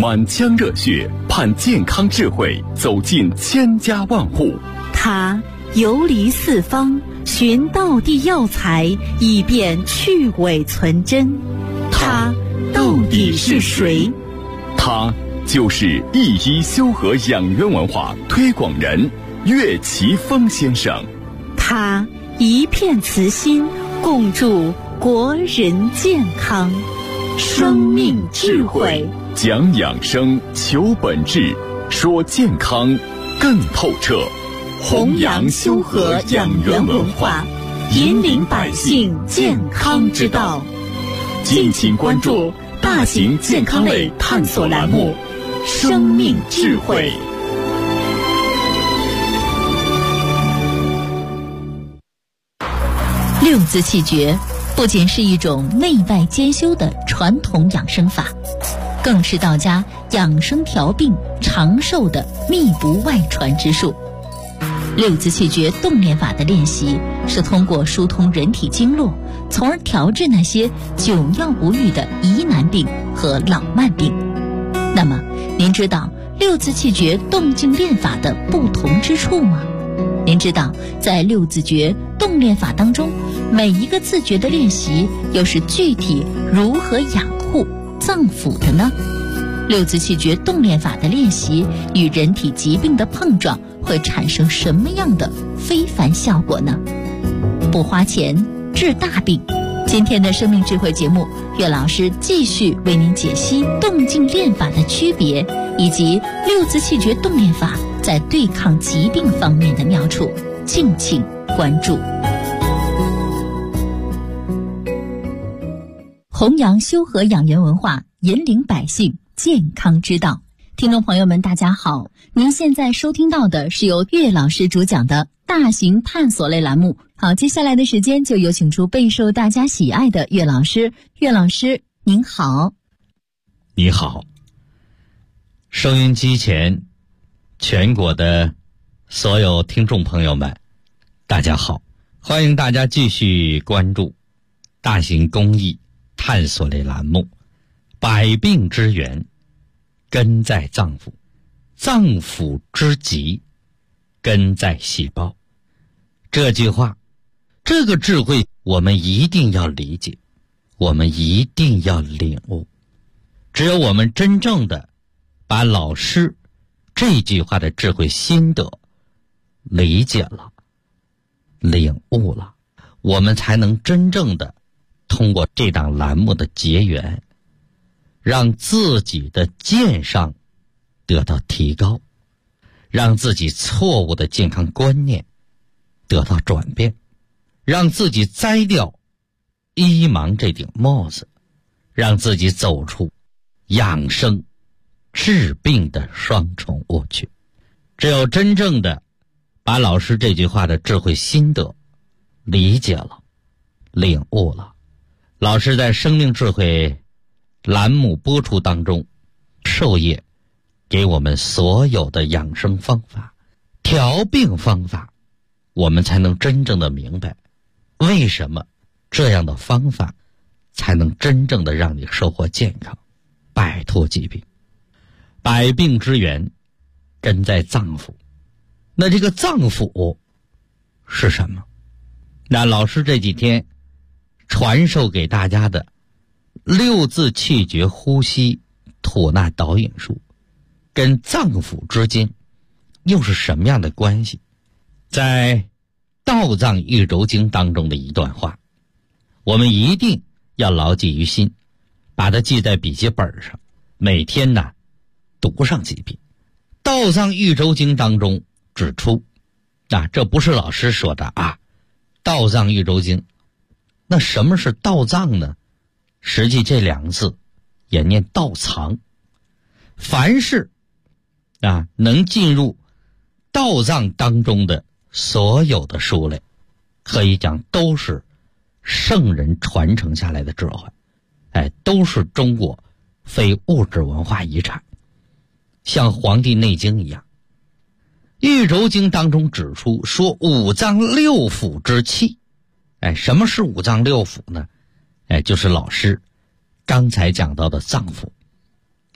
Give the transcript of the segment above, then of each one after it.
满腔热血，盼健康智慧走进千家万户。 他游离四方，寻道地药材，以便去伪存真。他到底是谁？ 他就是一医修和养元文化推广人岳奇峰先生。 他一片慈心，共筑国人健康。生命智慧， 讲养生，求本质，说健康更透彻。 弘扬修和养元文化，引领百姓健康之道。敬请关注大型健康类探索栏目《生命智慧》。 六字气诀不仅是一种内外兼修的传统养生法，更是道家养生调病长寿的密不外传之术。六字气诀动练法的练习是通过疏通人体经络，从而调治那些久药不愈的疑难病和老慢病。那么您知道六字气诀动静练法的不同之处吗？您知道在六字诀动练法当中，每一个字诀的练习又是具体如何养护脏腑的呢？六字气诀动练法的练习与人体疾病的碰撞会产生什么样的非凡效果呢？不花钱治大病。今天的生命智慧节目，岳老师继续为您解析动静练法的区别，以及六字气诀动练法在对抗疾病方面的妙处，敬请关注。弘扬修和养元文化，引领百姓健康之道。听众朋友们大家好，您现在收听到的是由岳老师主讲的大型探索类栏目。好，接下来的时间就有请出备受大家喜爱的岳老师。岳老师您好。 你好，收音机前全国的所有听众朋友们大家好，欢迎大家继续关注大型公益探索类栏目百病之源根在脏腑，脏腑之疾根在细胞。这句话，这个智慧我们一定要理解，我们一定要领悟。只有我们真正的把老师这句话的智慧心得理解了，领悟了，我们才能真正的通过这档栏目的结缘，让自己的健上得到提高，让自己错误的健康观念得到转变，让自己摘掉医盲这顶帽子，让自己走出养生治病的双重误区。只有真正的把老师这句话的智慧心得理解了，领悟了，老师在生命智慧栏目播出当中授业给我们所有的养生方法调病方法，我们才能真正的明白为什么这样的方法才能真正的让你收获健康，摆脱疾病。百病之源根在脏腑，那这个脏腑是什么？那老师这几天传授给大家的六字气诀呼吸吐纳导引术跟脏腑之间又是什么样的关系？在道藏玉轴经当中的一段话，我们一定要牢记于心，把它记在笔记本上，每天呢读上几遍。道藏玉轴经当中指出，这不是老师说的啊，道藏玉轴经。那什么是道藏呢？实际这两个字也念道藏。凡是能进入道藏当中的所有的书类，可以讲都是圣人传承下来的智慧，都是中国非物质文化遗产，像《黄帝内经》一样。玉轴经当中指出说五脏六腑之气，什么是五脏六腑呢？就是老师刚才讲到的脏腑。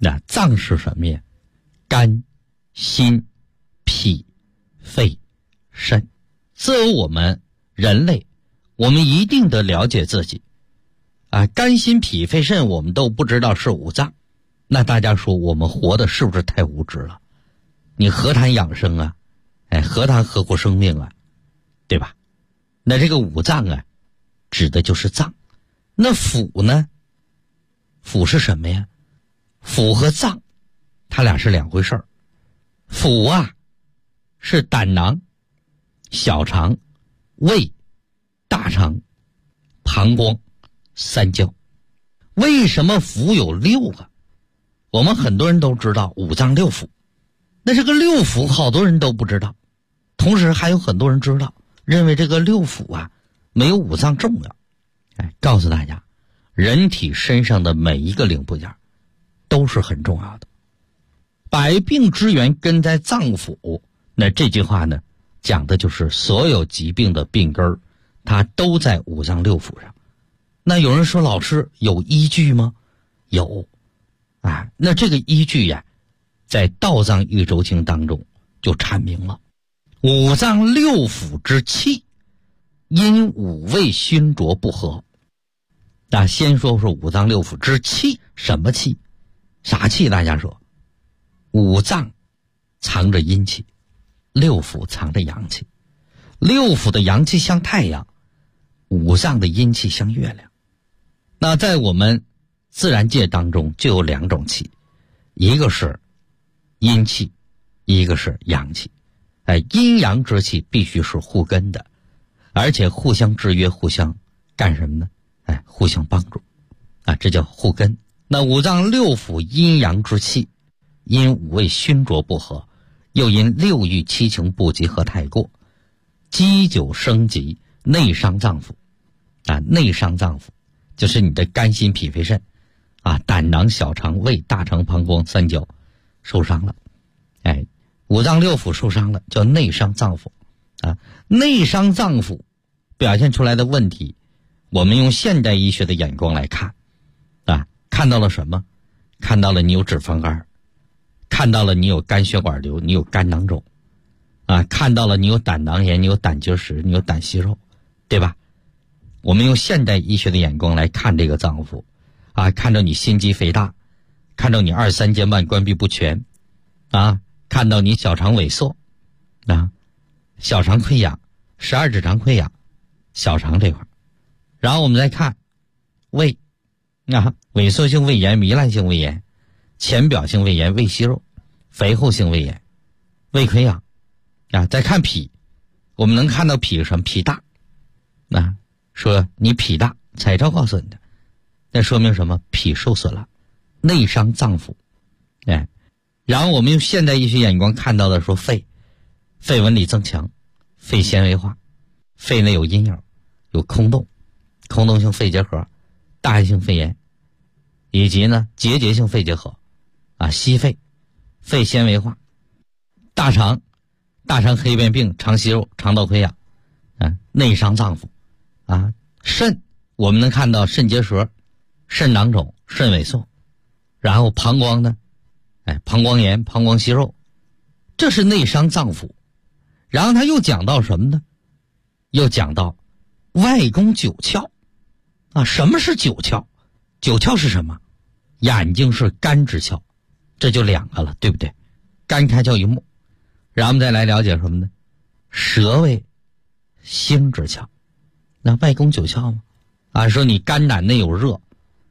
那脏是什么呀？肝、心、脾、肺、肾。作为我们人类，我们一定得了解自己啊，肝、心、脾、肺、肾我们都不知道是五脏，那大家说我们活的是不是太无知了？你何谈养生啊？何谈呵护生命啊？对吧？那这个五脏啊，指的就是脏。那腑呢？腑是什么呀？腑和脏它俩是两回事儿。腑啊是胆囊、小肠、胃、大肠、膀胱、三焦。为什么腑有6个？我们很多人都知道五脏六腑，那这个六腑好多人都不知道，同时还有很多人知道，认为这个六腑啊没有五脏重要。告诉大家，人体身上的每一个零部件都是很重要的。百病之源根在脏腑，那这句话呢，讲的就是所有疾病的病根它都在五脏六腑上。那有人说，老师有依据吗？有那这个依据呀，在《道藏喻州经》当中就阐明了，五脏六腑之气因五味熏浊不和。那先说说五脏六腑之气，什么气？啥气？大家说，五脏藏着阴气，六腑藏着阳气。六腑的阳气像太阳，五脏的阴气像月亮。那在我们自然界当中就有2种气，一个是阴气，一个是阳气。阴阳之气必须是互根的，而且互相制约，互相干什么呢？互相帮助这叫互根。那五脏六腑阴阳之气因五味熏浊不和，又因六欲七情不及和太过，积久生疾，内伤脏腑内伤脏腑就是你的肝心脾肺肾胆囊小肠胃大肠膀胱三焦受伤了。五脏六腑受伤了叫内伤脏腑内伤脏腑表现出来的问题，我们用现代医学的眼光来看看到了什么？看到了你有脂肪肝，看到了你有肝血管瘤，你有肝囊肿看到了你有胆囊炎，你有胆结石，你有胆息肉，对吧？我们用现代医学的眼光来看这个脏腑看到你心肌肥大，看到你2、3间瓣关闭不全看到你小肠萎缩小肠溃疡，12指肠溃疡，小肠这块。然后我们再看胃萎缩性胃炎、糜烂性胃炎、浅表性胃炎、胃息肉、肥厚性胃炎、胃溃疡再看脾，我们能看到脾什么？脾大说你脾大，彩超告诉你的，那说明什么？脾受损了，内伤脏腑然后我们用现代医学眼光看到的说肺纹理增强，肺纤维化，肺内有阴影，有空洞性肺结核、大叶性肺炎，以及呢结节性肺结核息肺，肺纤维化，大肠黑变病、肠息肉、肠道溃疡内伤脏腑肾我们能看到肾结石、肾囊肿、肾萎缩。然后膀胱呢膀胱炎、膀胱息肉，这是内伤脏腑。然后他又讲到什么呢？又讲到外宫9窍什么是9窍？9窍是什么？眼睛是肝之窍，这就2个了，对不对？肝开窍于目。然后我们再来了解什么呢？舌为心之窍。那外宫9窍吗？说你肝胆内有热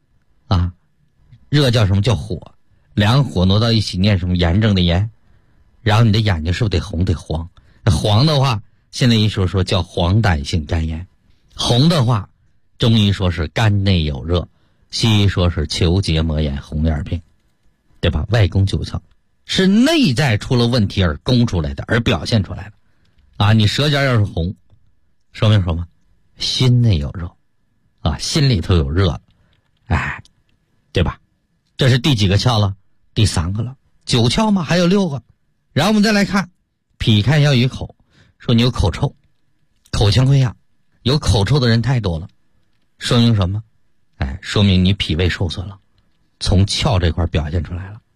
热叫什么？叫火。2火挪到一起念什么？炎症的炎。然后你的眼睛是不是得红得黄？黄的话，现在医说叫黄疸性肝炎。红的话，中医说是肝内有热，西医说是球结膜炎、红眼病，对吧？外宫9窍是内在出了问题而攻出来的，而表现出来的你舌尖要是红，说明什么？心内有热心里头有热了对吧？这是第几个窍了？第3个了。9窍吗？还有6个。然后我们再来看脾开窍于口，说你有口臭、口腔溃疡，有口臭的人太多了，说明什么？说明你脾胃受损了，从窍这块表现出来了。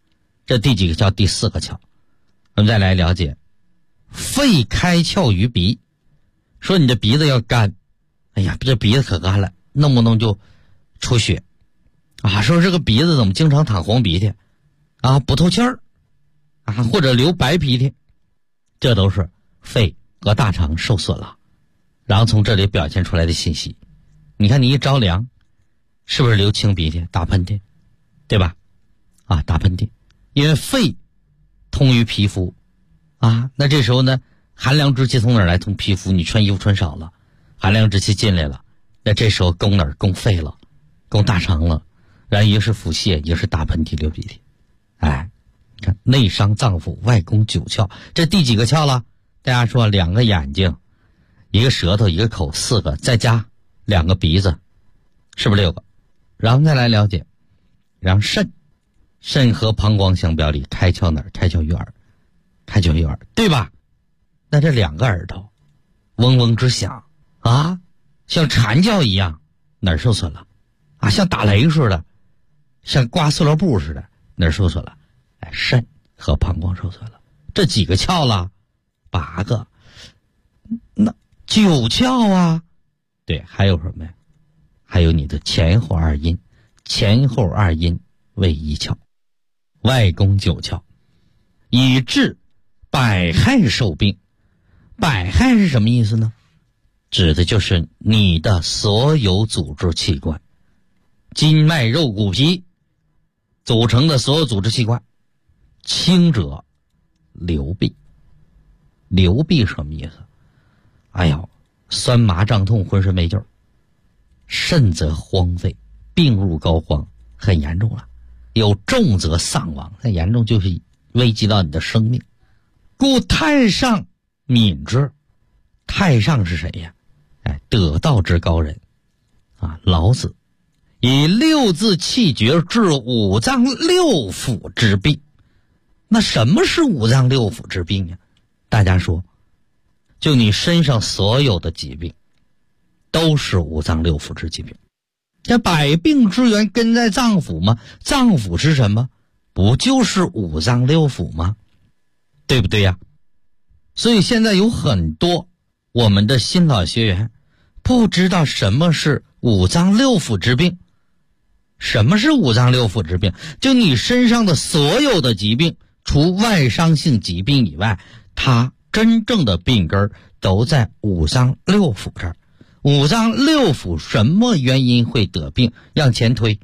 这第几个窍？第4个窍。我们再来了解，肺开窍于鼻。说你的鼻子要干，哎呀，这鼻子可干了，弄不弄就出血啊？说这个鼻子怎么经常淌黄鼻涕啊，不透气儿啊，或者流白鼻涕，这都是肺和大肠受损了，然后从这里表现出来的信息。你看你一着凉，是不是流清鼻涕、打喷嚏，对吧？啊，打喷嚏，因为肺通于皮肤啊，那这时候呢，寒凉之气从哪儿来？从皮肤，你穿衣服穿少了，寒凉之气进来了，那这时候攻哪儿？攻肺了，攻大肠了，然后也是腹泻，也是打喷嚏、流鼻涕。哎，你看内伤脏腑，外攻9窍，这第几个窍了？大家说2个眼睛，一个舌头，一个口，4个，再加2个鼻子，是不是6个？然后再来了解，然后肾和膀胱相表里，开窍哪儿？开窍于耳，开窍于耳，对吧？那这2个耳朵嗡嗡直响啊，像蝉叫一样，哪儿受损了啊？像打雷似的，像刮塑料布似的，哪儿受损了？哎，肾和膀胱受损了。这几个窍了？8个。那9窍啊？对，还有什么呀？还有你的前后2阴，前后2阴为1窍，外攻9窍，以治百害受病。百害是什么意思呢？指的就是你的所有组织器官，筋脉肉骨皮组成的所有组织器官。轻者流痹。流痹什么意思？哎呦，酸麻胀痛，浑身没劲儿。甚则荒废，病入膏肓，很严重了。有重则丧亡，很严重就是危及到你的生命。故太上敏之。太上是谁呀？哎，得道之高人啊，老子以6字气诀治5脏6腑之病。那什么是5脏6腑之病呀？大家说，就你身上所有的疾病都是5脏6腑之疾病。这百病之源根在脏腑吗？脏腑是什么？不就是5脏6腑吗？对不对呀？所以现在有很多我们的新老学员不知道什么是5脏6腑之病。什么是5脏6腑之病？就你身上的所有的疾病，除外伤性疾病以外，它真正的病根都在5脏6腑这儿。5脏6腑什么原因会得病？往前推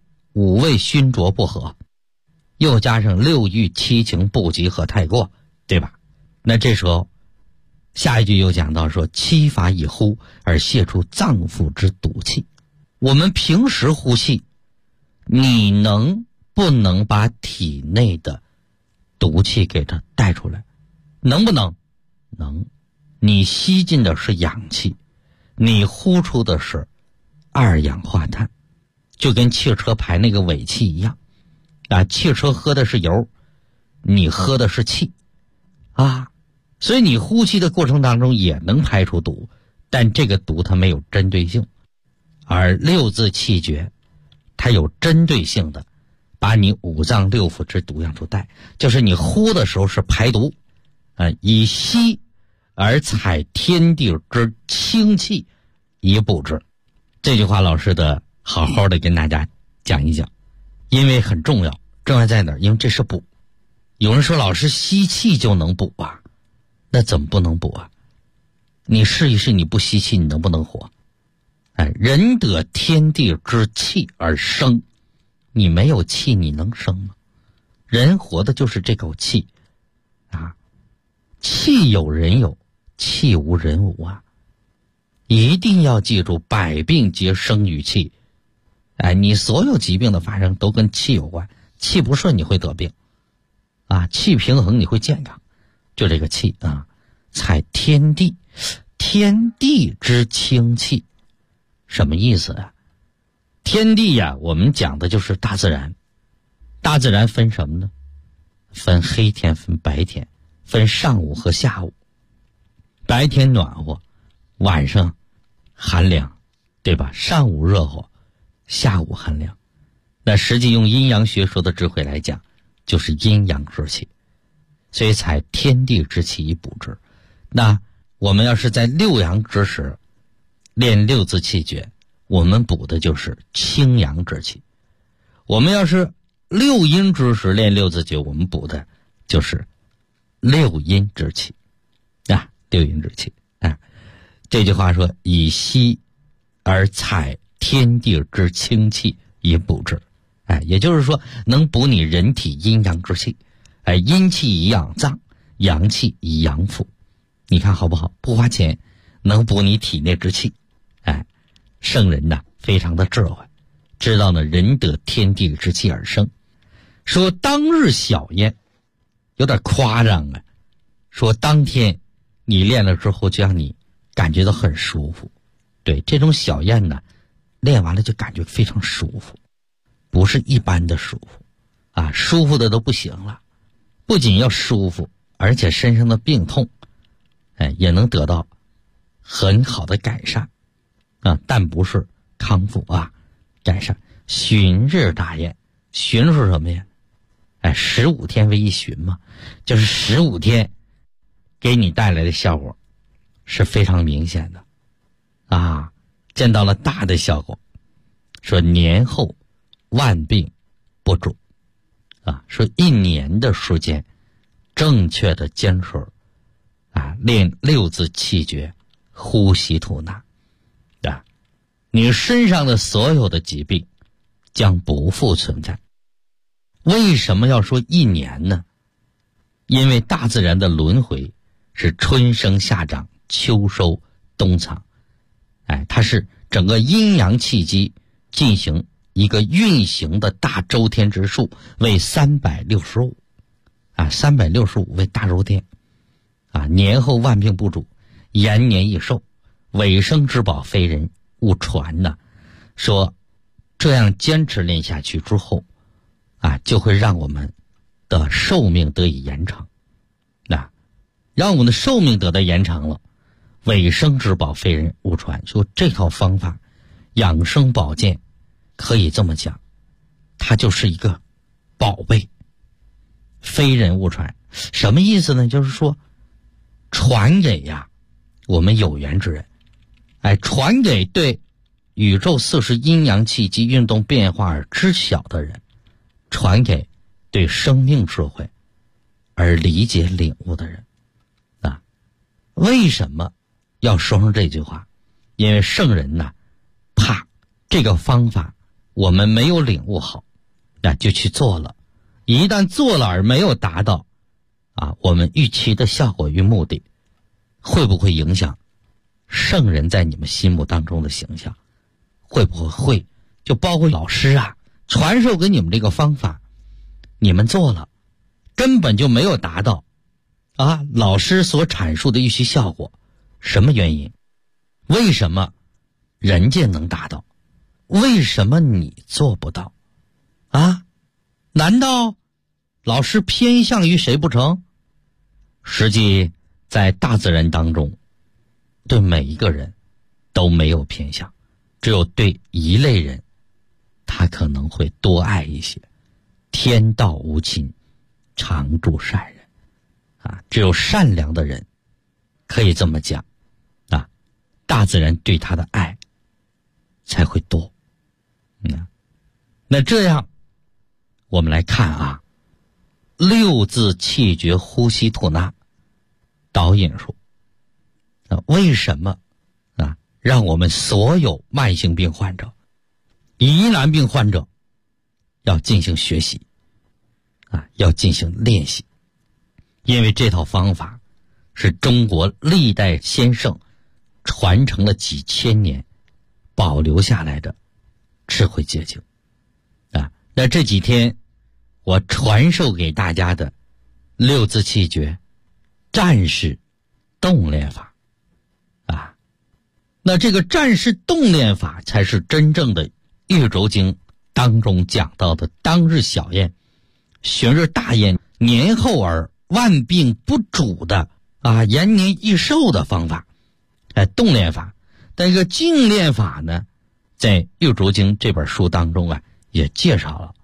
，5味熏浊不和，又加上6欲7情不及和太过，对吧？那这时候下一句又讲到说，七法以呼而泄出脏腑之毒气。我们平时呼气，你能不能把体内的毒气给它带出来？能不能？能。你吸进的是氧气，你呼出的是2氧化碳，就跟汽车排那个尾气一样啊。汽车喝的是油，你喝的是气啊，所以你呼气的过程当中也能排出毒，但这个毒它没有针对性。而6字气诀它有针对性的把你5脏6腑之毒样出带，就是你呼的时候是排毒以吸而采天地之清气以补之。这句话老师的好好的跟大家讲一讲，因为很重要。重要在哪儿？因为这是补。有人说老师吸气就能补啊，那怎么不能补啊？你试一试，你不吸气你能不能活？人得天地之气而生，你没有气你能生吗？人活的就是这口气啊，气有人有，气无人无啊。一定要记住，百病皆生于气。你所有疾病的发生都跟气有关，气不顺你会得病啊，气平衡你会健康，就这个气啊。采天地，天地之清气，什么意思啊？天地呀，我们讲的就是大自然。大自然分什么呢？分黑天，分白天，分上午和下午。白天暖和，晚上寒凉，对吧？上午热乎，下午寒凉。那实际用阴阳学说的智慧来讲， 就是阴阳之气，所以采天地之气以补之。那我们要是在六阳之时练六字气诀，我们补的就是清阳之气；我们要是六阴之时练六字诀，我们补的就是六阴之气啊，六阴之气啊。这句话说以息而采天地之清气以补之，也就是说能补你人体阴阳之气，阴气以养脏，阳气以养腑。你看好不好？不花钱能补你体内之气。圣人呢非常的智慧，知道呢人得天地之气而生。说当日小宴有点夸张啊，说当天你练了之后就让你感觉到很舒服。对，这种小宴呢练完了就感觉非常舒服，不是一般的舒服啊，舒服的都不行了。不仅要舒服，而且身上的病痛也能得到很好的改善啊，但不是康复啊，改善。旬日大宴，旬是什么呀？15天为一旬嘛，就是15天给你带来的效果是非常明显的啊，见到了大的效果。说年后万病不主啊，说1年的时间正确的坚持练六字气诀，呼吸吐纳啊，你身上的所有的疾病将不复存在。为什么要说1年呢？因为大自然的轮回是春生夏长，秋收冬藏，它是整个阴阳气机进行一个运行的大周天之数，为365啊，365为大周天啊。年后万病不主，延年益寿，尾生之宝非人勿传呢。说这样坚持练下去之后就会让我们的寿命得以延长让我们的寿命得到延长了。尾生之宝非人勿传，说这套方法养生保健可以这么讲，它就是一个宝贝，非人勿传。什么意思呢？就是说传给我们有缘之人，传给对宇宙四时阴阳气机运动变化而知晓的人，传给对生命智慧而理解领悟的人为什么要说上这句话？因为圣人怕这个方法我们没有领悟好就去做了，一旦做了而没有达到我们预期的效果与目的，会不会影响圣人在你们心目当中的形象？会不会？会。就包括老师传授给你们这个方法，你们做了根本就没有达到老师所阐述的预期效果。什么原因？为什么人家能达到，为什么你做不到难道老师偏向于谁不成？实际在大自然当中，对每一个人都没有偏向，只有对一类人他可能会多爱一些。天道无亲，常助善人只有善良的人可以这么讲大自然对他的爱才会多那这样我们来看六字气诀呼吸吐纳导引术为什么让我们所有慢性病患者、疑难病患者要进行学习要进行练习？因为这套方法是中国历代先圣传承了几千年保留下来的智慧结晶那这几天我传授给大家的六字气诀战士动练法那这个战士动练法才是真正的玉轴经当中讲到的当日小宴，旬日大宴，年后而万病不主的延年益寿的方法动练法。但这个静练法呢，在玉轴经这本书当中也介绍了，它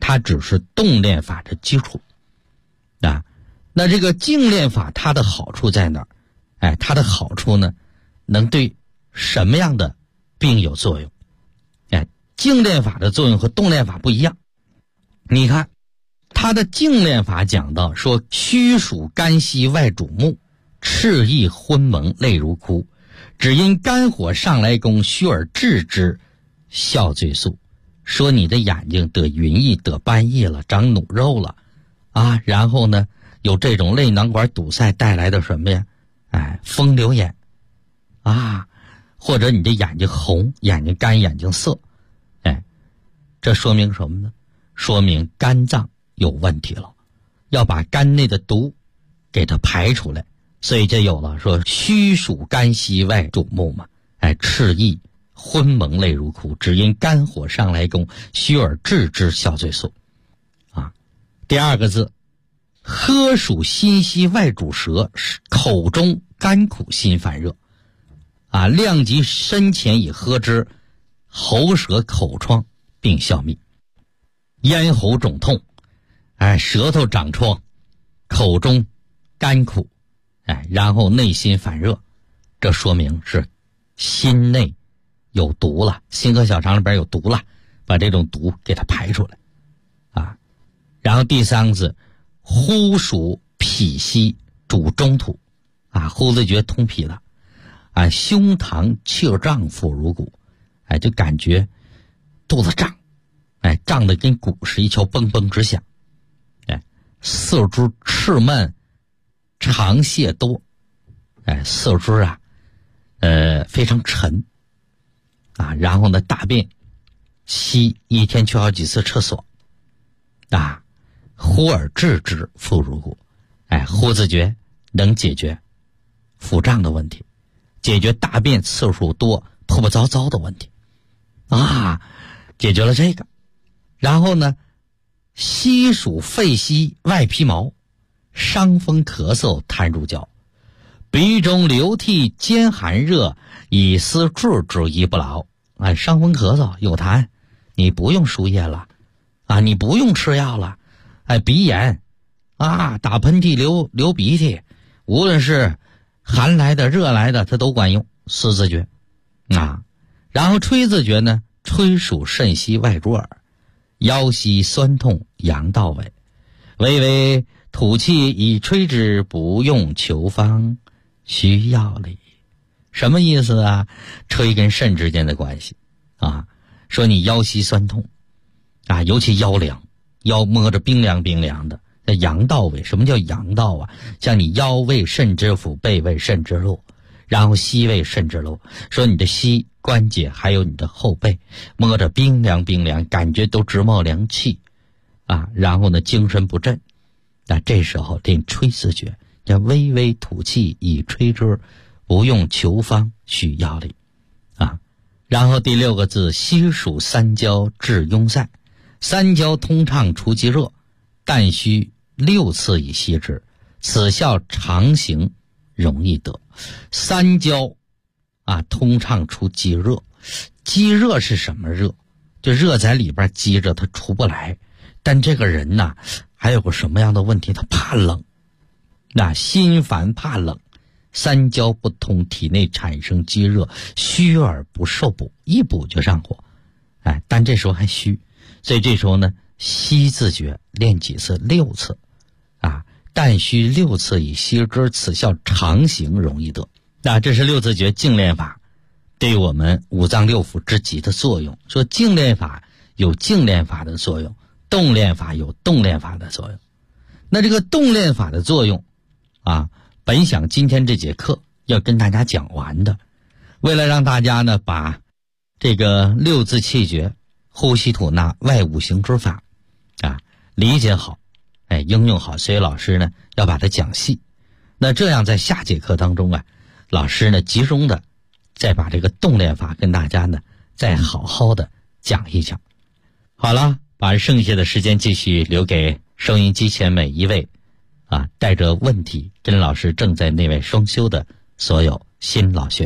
它只是动练法的基础啊。那这个静练法它的好处在哪儿？它的好处呢，能对什么样的病有作用？静练法的作用和动练法不一样。你看它的静练法讲到说，虚属肝息外主目，赤意昏蒙泪如哭，只因肝火上来攻，虚而治之，效最速。说你的眼睛得云翳得斑翳了，长脓肉了啊，然后呢有这种泪囊管堵塞带来的什么呀？风流眼啊，或者你的眼睛红，眼睛干，眼睛涩，这说明什么呢？说明肝脏有问题了，要把肝内的毒给它排出来，所以就有了说虚属肝息外主目嘛，赤意昏蒙泪如哭，只因肝火上来攻，虚而治之，效最速啊。第二个字，喝属心息外主舌，口中甘苦心烦热啊，量及身前以喝之，喉舌口疮并消灭。咽喉肿痛，舌头长疮，口中甘苦，然后内心烦热，这说明是心内有毒了，心和小肠里边有毒了，把这种毒给它排出来啊。然后第三个字，呼属脾息主中土啊，呼子觉通脾了啊，胸膛气胀腹如鼓，就感觉肚子胀，胀得跟鼓似一敲嘣嘣直响，四肢赤闷，肠泻多，四肢啊非常沉啊，然后呢大便稀，一天去好几次厕所啊，呼而治之，腹如鼓，呼子诀能解决腹胀的问题，解决大便次数多破破糟糟的问题啊，解决了这个。然后呢，息属肺息外皮毛，伤风咳嗽痰入焦，鼻中流涕兼寒热，以思治之宜不劳。伤风咳嗽有痰，你不用输液了啊，你不用吃药了。鼻炎啊，打喷嚏流鼻涕，无论是寒来的热来的它都管用。思子诀啊，然后吹子诀呢，吹属肾息外主耳，腰膝酸痛阳道尾，微微吐气以吹之，不用求方，需药理。什么意思啊？吹跟肾之间的关系啊，说你腰膝酸痛啊，尤其腰凉，腰摸着冰凉冰凉的，那阳道尾。什么叫阳道啊？像你腰位肾之府，背位肾之路，然后膝位肾之路，说你的膝关节还有你的后背摸着冰凉冰凉，感觉都直冒凉气啊，然后呢精神不振，那这时候练吹字诀，叫微微吐气以吹之，不用求方，需药理啊。然后第六个字，息属三焦治壅塞，三焦通畅除积热，但需6次以息之，此效常行，容易得。三焦啊，通畅除积热。积热是什么热？就热在里边积着，它出不来。但这个人呢，还有个什么样的问题？他怕冷，那心烦怕冷，三焦不通，体内产生积热，虚而不受补，一补就上火。但这时候还虚，所以这时候呢，息字诀练几次？6次啊，但需6次以息之，此效常行，容易得。那这是6字诀静练法对我们五脏六腑之极的作用。说静练法有静练法的作用，动练法有动练法的作用。那这个动练法的作用啊，本想今天这节课要跟大家讲完的，为了让大家呢把这个6字气诀、呼吸吐纳外五行之法啊理解好，应用好，所以老师呢要把它讲细。那这样在下节课当中啊，老师呢集中的再把这个动练法跟大家呢再好好的讲一讲。好了，把剩下的时间继续留给收音机前每一位带着问题跟老师正在内外双修的所有新老学员。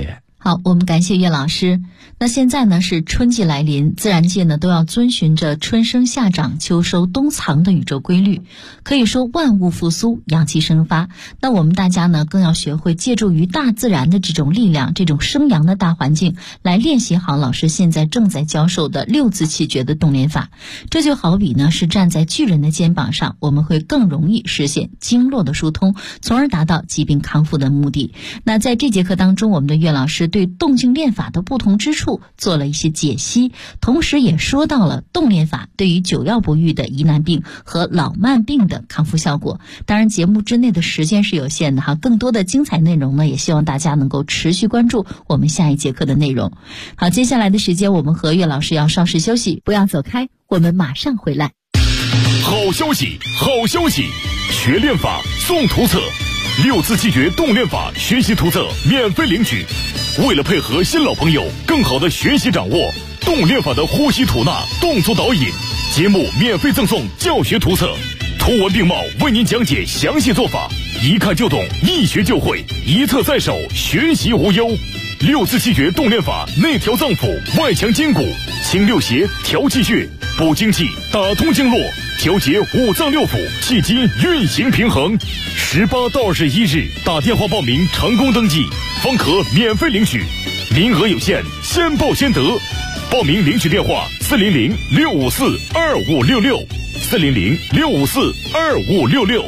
好，我们感谢岳老师。那现在呢是春季来临，自然界呢都要遵循着春生夏长秋收冬藏的宇宙规律，可以说万物复苏，阳气生发。那我们大家呢更要学会借助于大自然的这种力量，这种生阳的大环境，来练习好老师现在正在教授的六字气诀的动练法。这就好比呢是站在巨人的肩膀上，我们会更容易实现经络的疏通，从而达到疾病康复的目的。那在这节课当中，我们的岳老师对动静练法的不同之处做了一些解析，同时也说到了动练法对于久药不愈的疑难病和老慢病的康复效果。当然节目之内的时间是有限的哈，更多的精彩内容呢，也希望大家能够持续关注我们下一节课的内容。好，接下来的时间我们和岳老师要稍事休息，不要走开，我们马上回来。 好消息，好消息！学练法送图册，六字气诀动练法学习图册免费领取。为了配合新老朋友更好的学习掌握动练法的呼吸吐纳动作导引，节目免费赠送教学图册，图文并茂为您讲解详细做法，一看就懂，一学就会，一册在手，学习无忧。六字气诀动练法内调脏腑，外强筋骨，清六邪，调气血，补精气，打通经络，调节五脏六腑，气机运行平衡。18到21日打电话报名成功登记，方可免费领取，名额有限，先报先得。报名领取电话400-654-2566 400-654-2566。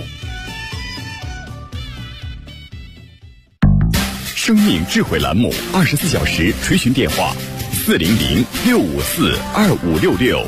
生命智慧栏目24小时垂询电话400-654-2566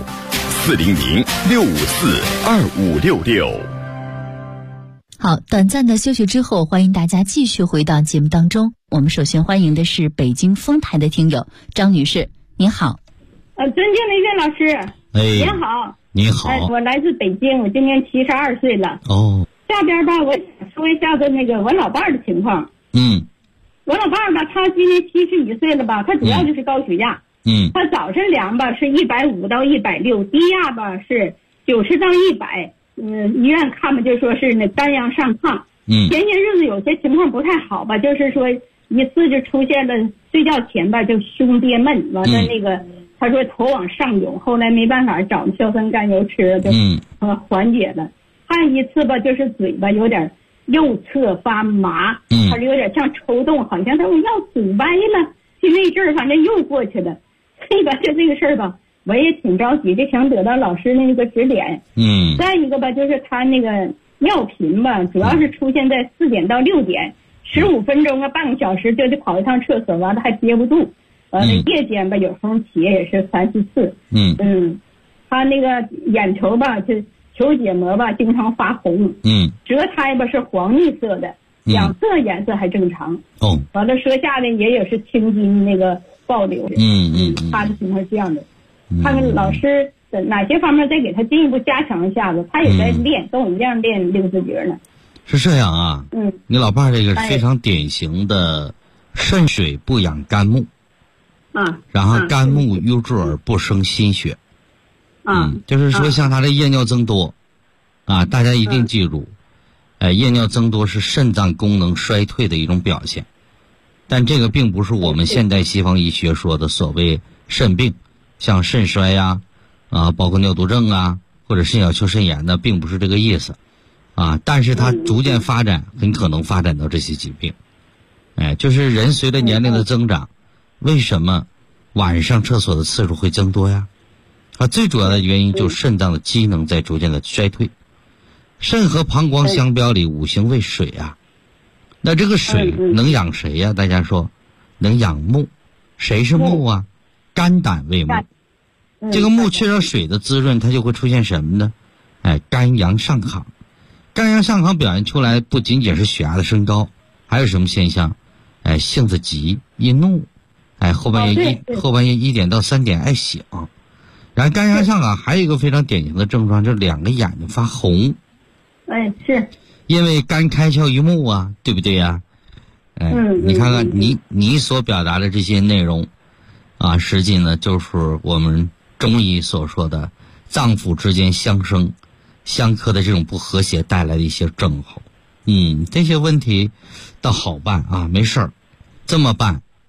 400-654-2566。 好，短暂的休息之后，欢迎大家继续回到节目当中。我们首先欢迎的是北京丰台的听友张女士，您好。 尊敬的岳老师，您好。 你好。 我来自北京，我今年72岁了。 哦。 下边吧，我想说一下子那个我老伴儿的情况。我老伴儿吧，他今年71岁了吧，他主要就是高血压。他早晨量吧是150到160，低压吧是90到100。医院看吧就说是那肝阳上亢。前些日子有些情况不太好吧，就是说一次就出现了睡觉前吧就胸憋闷，完了那个他说头往上涌，后来没办法找硝酸甘油吃了，就缓解了。还有一次吧就是嘴巴有点右侧发麻，他有点像抽动，好像他说要嘴歪了，就那阵儿反正又过去了。这个就这个事儿吧，我也挺着急，就想得到老师那个指点。再一个吧，就是他那个尿频吧，主要是出现在4点到6点，15分钟啊，半个小时就得跑一趟厕所，完了还憋不住。完了夜间吧，有时候起也是3、4次。他那个眼球吧，就球结膜吧，经常发红。舌苔吧是黄绿色的，两侧颜色还正常。完了舌下呢也有是青筋那个暴流的。他的情况是这样的。看看老师哪些方面再给他进一步加强一下子，他也在练，跟我们这样练六字诀呢。 是这样啊。你老伴这个非常典型的肾水不养肝木。然后肝木瘀滞而不生心血。就是说像他的夜尿增多大家一定记住，夜尿增多是肾脏功能衰退的一种表现，但这个并不是我们现代西方医学说的所谓肾病，像肾衰呀包括尿毒症或者肾小球肾炎呢，并不是这个意思但是它逐渐发展，很可能发展到这些疾病。就是人随着年龄的增长，为什么晚上厕所的次数会增多呀？最主要的原因就是肾脏的机能在逐渐的衰退。肾和膀胱相表里，五行为水那这个水能养谁呀？大家说能养木。谁是木啊？肝胆为木。这个木缺少水的滋润，它就会出现什么呢？肝阳上亢。肝阳上亢表现出来不仅仅是血压的升高，还有什么现象？性子急易怒，后半夜1点到3点爱醒。然后肝阳上亢还有一个非常典型的症状，就是2个眼睛发红。 是因为肝开窍于目对不对呀？你看看你所表达的这些内容实际呢就是我们中医所说的脏腑之间相生相克的这种不和谐带来的一些症候。这些问题倒好办没事儿。这么办，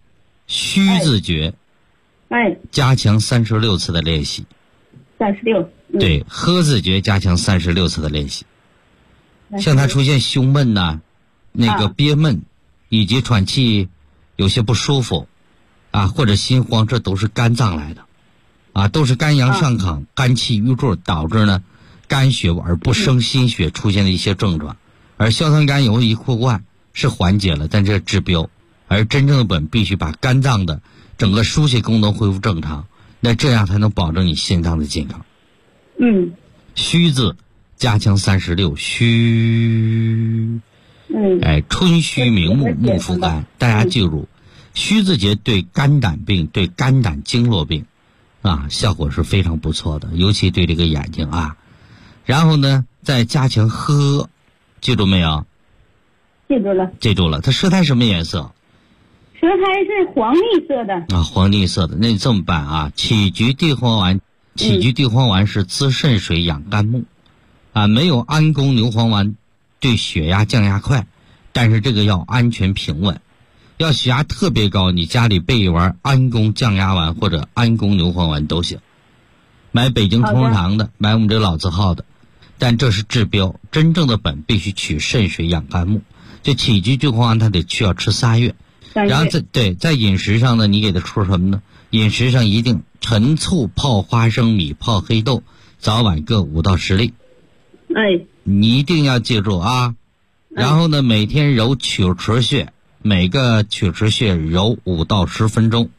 虚字诀，加强36次的练习。 36。 对，呵字诀加强36次的练习。像他出现胸闷呐，那个憋闷，以及喘气有些不舒服，或者心慌，这都是肝脏来的，都是肝阳上亢，肝气郁注导致呢肝血而不生心血出现的一些症状。而硝酸甘油一库罐是缓解了，但这治标，而真正的本必须把肝脏的整个输血功能恢复正常，那这样才能保证你心脏的健康。虚字加强36，虚，春虚明目，目复肝。大家记住，虚字节对肝胆病、对肝胆经络病，效果是非常不错的，尤其对这个眼睛然后呢，再加强呵，记住没有？ 记住了。 记住了。它舌苔什么颜色？ 舌苔是黄绿色的。 黄绿色的。那你这么办杞菊地黄丸。杞菊地黄丸是滋肾水养肝木，没有安宫牛黄丸对血压降压快，但是这个要安全平稳。要血压特别高，你家里备一丸安宫降压丸或者安宫牛黄丸都行。买北京同仁堂的，买我们这老字号的，但这是治标，真正的本必须取肾水养肝木。这杞菊地黄丸它得要吃3月，然后在饮食上呢，你给它说什么呢？饮食上一定陈醋泡花生米泡黑豆，早晚各5到10粒。你一定要记住然后呢，每天揉曲池穴，每个曲池穴揉5到10分钟。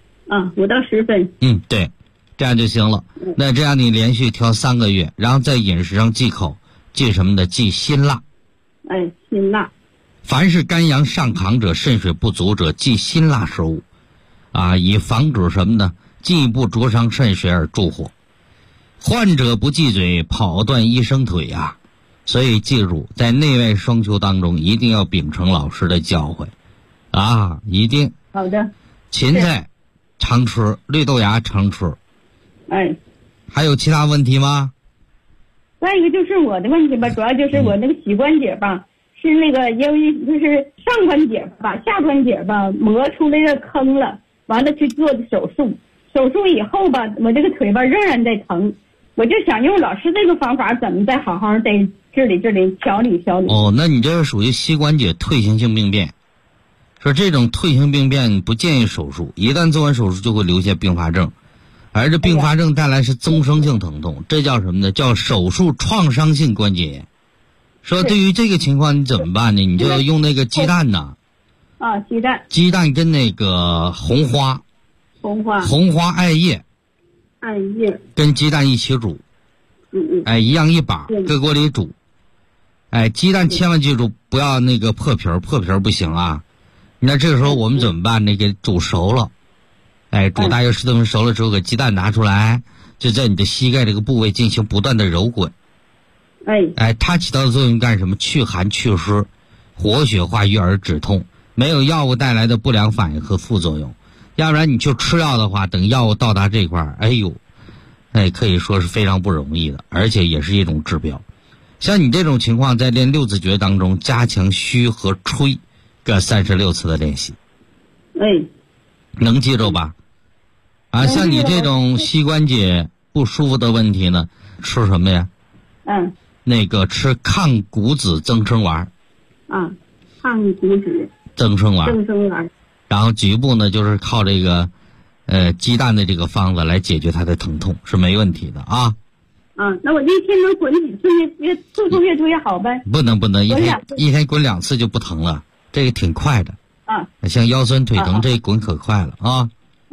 5到10分。 对，这样就行了。那这样你连续调3个月，然后在饮食上忌口，忌什么呢？忌辛辣。 辛辣。 凡是肝阳上亢者、肾水不足者，忌辛辣食物。以防止什么呢？进一步灼伤肾水而助火。患者不忌嘴，跑断医生腿所以记住，在内外双修当中，一定要秉承老师的教诲一定。 好的。 芹菜常吃，绿豆芽常吃。还有其他问题吗？ 再一个就是我的问题吧，主要就是我那个膝关节是那个由于就是上关节下关节磨出来个坑了，完了去做的手术。手术以后我这个腿仍然在疼，我就想用老师这个方法，怎么再好好的治理调理。 那你这是属于膝关节退行性病变。说这种退行病变不建议手术，一旦做完手术就会留下并发症，而这并发症带来是终生性疼痛，这叫什么呢？叫手术创伤性关节炎。说对于这个情况你怎么办呢？你就要用那个鸡蛋鸡蛋跟那个红花艾叶跟鸡蛋一起煮，一样一把搁锅里煮。鸡蛋千万记住不要那个破皮儿不行那这个时候我们怎么办呢？给煮熟了，煮大约10多分钟熟了之后，给鸡蛋拿出来，就在你的膝盖这个部位进行不断的揉滚。它起到的作用干什么？去寒去湿，活血化瘀而止痛，没有药物带来的不良反应和副作用。要不然你就吃药的话，等药物到达这块儿，可以说是非常不容易的，而且也是一种治标。像你这种情况，在练6字诀当中，加强虚和吹各36次的练习。能记住吧？像你这种膝关节不舒服的问题呢，吃什么呀？那个吃抗骨子增生丸。 抗骨子增生丸。然后局部呢，就是靠这个鸡蛋的这个方子来解决它的疼痛，是没问题的那我一天能滚几次越速度越多越好呗？ 不能，一天滚2次就不疼了，这个挺快的。像腰酸腿疼这一滚可快了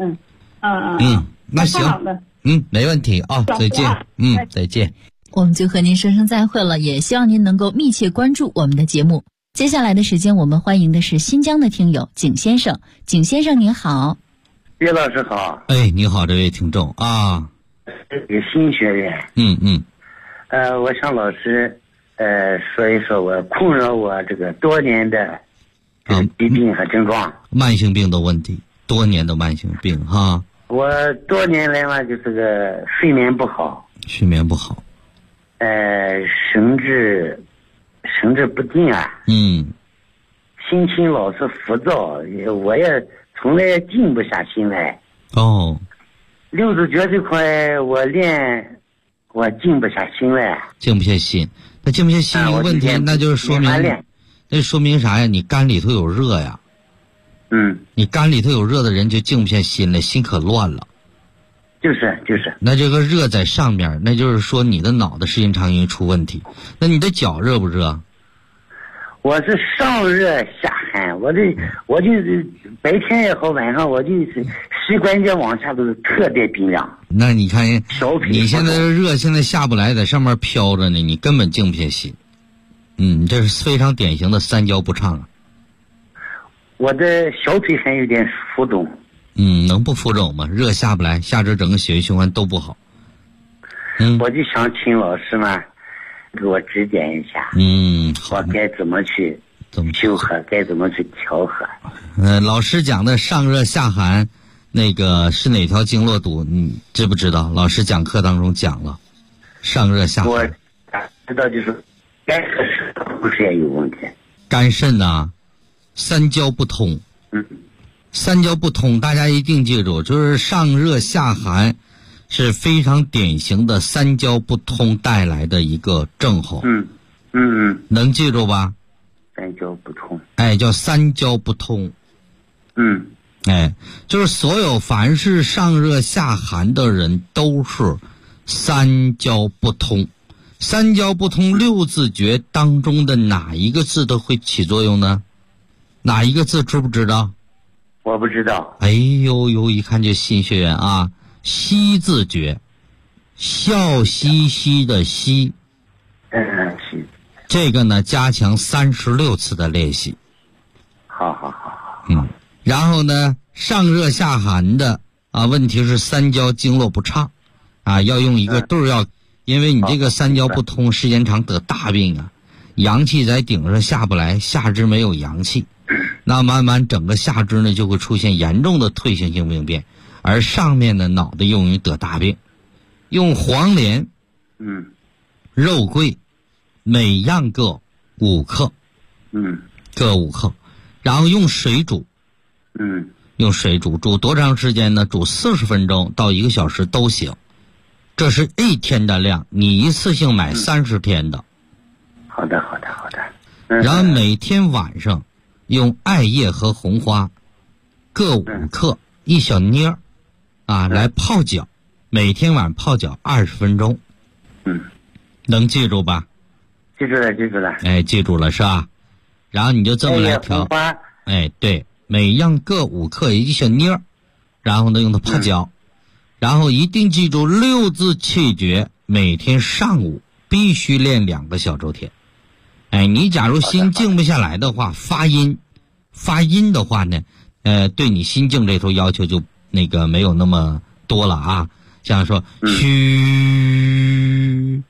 那行，没问题再见。再见。 我们就和您说声再会了，也希望您能够密切关注我们的节目。接下来的时间，我们欢迎的是新疆的听友景先生。景先生您好。 岳老师好。 你好，这位听众这个新学员。我向老师说一说我困扰我这个多年的疾病和症状。 慢性病的问题，多年的慢性病我多年来嘛，就这个睡眠不好，神志不定心情老是浮躁，我也从来静不下心来。 哦， 六字诀这块我练，我静不下心来。 静不下心，那静不下心一个问题，那就是说明，那说明啥呀？你肝里头有热呀。你肝里头有热的人就静不下心来，心可乱了。 就是。 那这个热在上面，那就是说你的脑子时间长容易出问题。那你的脚热不热？ 我是上热下寒，我就是白天也好，晚上我就是膝关节往下都是特别冰凉。 那你看，你现在热现在下不来，在上面飘着呢，你根本静不下心。这是非常典型的三焦不畅啊。 我的小腿还有点浮肿。 能不浮肿吗？热下不来，下肢整个血液循环都不好。 我就想请老师们给我指点一下。我该怎么去修和，该怎么去调和？ 老师讲的上热下寒，那个是哪条经络堵？你知不知道？老师讲课当中讲了，上热下寒。 我知道，就是肝和肾不是也有问题。 肝肾呐，三焦不通。三焦不通，大家一定记住，就是上热下寒是非常典型的三焦不通带来的一个症候。能记住吧？ 三焦不通。 叫三焦不通。就是所有凡是上热下寒的人都是三焦不通。三焦不通六字诀当中的哪一个字都会起作用呢？哪一个字知不知道？ 我不知道。 哎呦，一看就新学员啊！息字诀，笑嘻嘻的嘻。 是。 这个呢，加强36次的练习。 好。 然后呢，上热下寒的问题是三焦经络不畅要用一个对药，因为你这个三焦不通，时间长得大病啊，阳气在顶上下不来，下肢没有阳气。那慢慢整个下肢呢就会出现严重的退行性病变，而上面的脑袋又容易得大病。用黄连、肉桂，每样各5克，各5克，然后用水煮，用水煮多长时间呢？煮40分钟到1个小时都行。这是1天的量，你一次性买30天的。 好的。 然后每天晚上用艾叶和红花各5克1小捏来泡脚，每天晚上泡脚20分钟。能记住吧？ 记住了。 记住了是吧？然后你就这么来调。对，每样各5克1小捏，然后呢用它泡脚，然后一定记住6字气诀，每天上午必须练2个小周天。你假如心静不下来的话，发音的话呢，对你心静这头要求就那个没有那么多了啊。像说虚，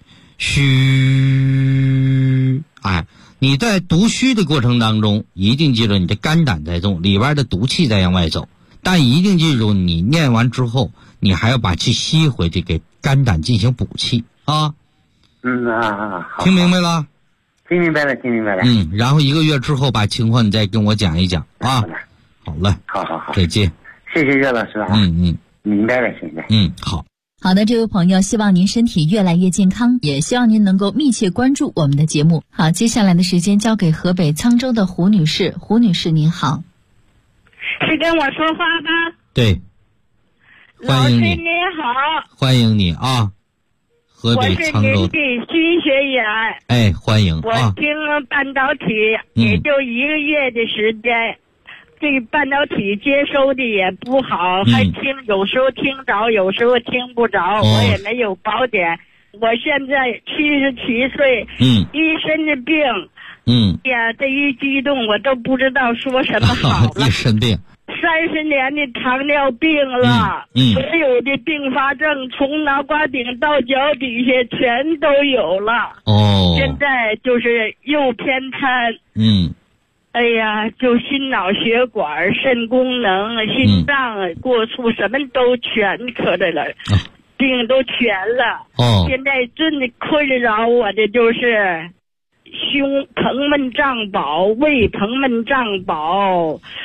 你在读虚的过程当中，一定记住你的肝胆在动，里边的毒气在向外走，但一定记住你念完之后，你还要把气吸回去，给肝胆进行补气啊。听明白了？ 听明白了。 然后1个月之后把情况你再跟我讲一讲啊。好了。 好。 再见。 谢谢岳老师啊。明白了，现在。 好。 好的，这位朋友，希望您身体越来越健康，也希望您能够密切关注我们的节目。好，接下来的时间交给河北沧州的胡女士。胡女士您好。 是跟我说话吗？ 对。欢迎你。 老师您好。 欢迎你啊。河北沧州。 我是您的新学员。 欢迎。 我听半导体也就1个月的时间，这半导体接收的也不好，还有时候听着，有时候听不着。我也没有宝典。我现在77岁，一身的病。呀，这一激动我都不知道说什么好了。 一身病。 30年的糖尿病了，所有的并发症从脑瓜顶到脚底下全都有了。现在就是右偏瘫。哎呀，就心脑血管、肾功能、心脏、过促什么都全可的了，病都全了。现在真的困扰我的就是胸膨闷胀饱、胃膨闷胀饱。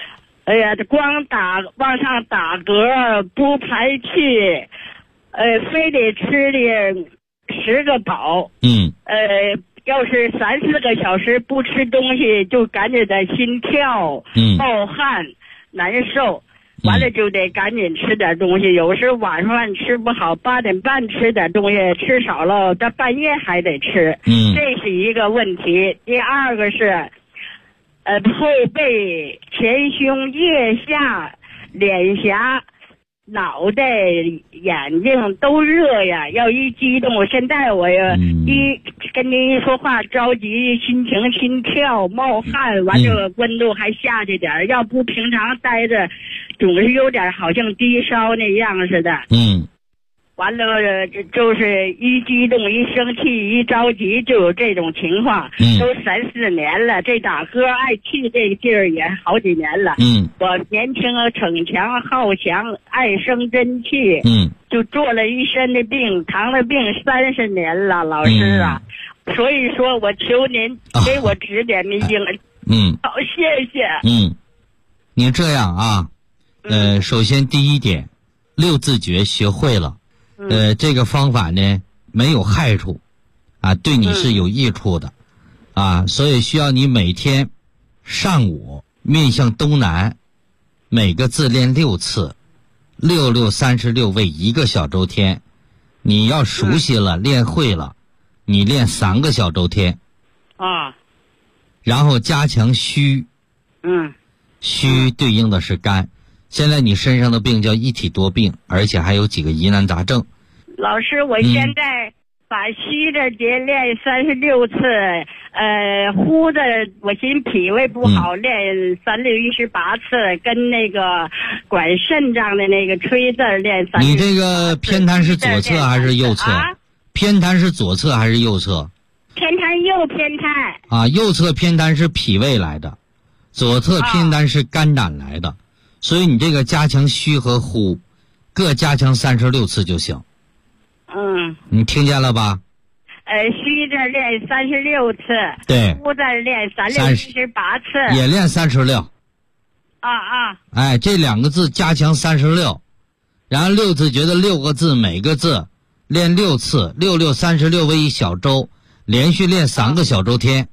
哎呀，光往上打嗝不排气，非得吃的10个饱。要是3-4个小时不吃东西，就感觉在心跳，冒汗，难受。完了就得赶紧吃点东西，有时晚上吃不好，8点半吃点东西，吃少了到半夜还得吃。这是一个问题。第二个是，后背、前胸、腋下、脸颊、脑袋、眼睛都热呀，要一激动，现在我要跟您说话着急，心跳冒汗，完了温度还下去点，要不平常待着总是有点好像低烧那样似的。完了就是一激动一生气一着急就有这种情况。都3-4年了，这打嗝爱气这个劲儿也好几年了。我年轻逞强好强，爱生真气。就做了一身的病，糖的病30年了，老师啊。所以说我求您给我指点迷津。好，谢谢。 你这样啊，首先第一点，6字诀学会了。这个方法呢没有害处啊，对你是有益处的啊，所以需要你每天上午面向东南，每个字练6次，6 6 36为1个小周天。你要熟悉了，练会了，你练3个小周天啊。 然后加强虚。虚对应的是肝。现在你身上的病叫一体多病，而且还有几个疑难杂症。 老师，我现在把虚的节练36次，呼的我寻脾胃不好，练3618次，跟那个管肾脏的那个吹字练36。 你这个偏瘫是左侧还是右侧？偏瘫是左侧还是右侧？ 偏瘫右偏瘫。 啊，右侧偏瘫是脾胃来的，左侧偏瘫是肝胆来的。所以你这个加强虚和呼，各加强36次就行。你听见了吧？ 虚这练36次， 对， 呼这练3618次， 也练36。这2个字加强36，然后6字诀的6个字，每个字练6次，6 6 36为1小周，连续练3个小周天。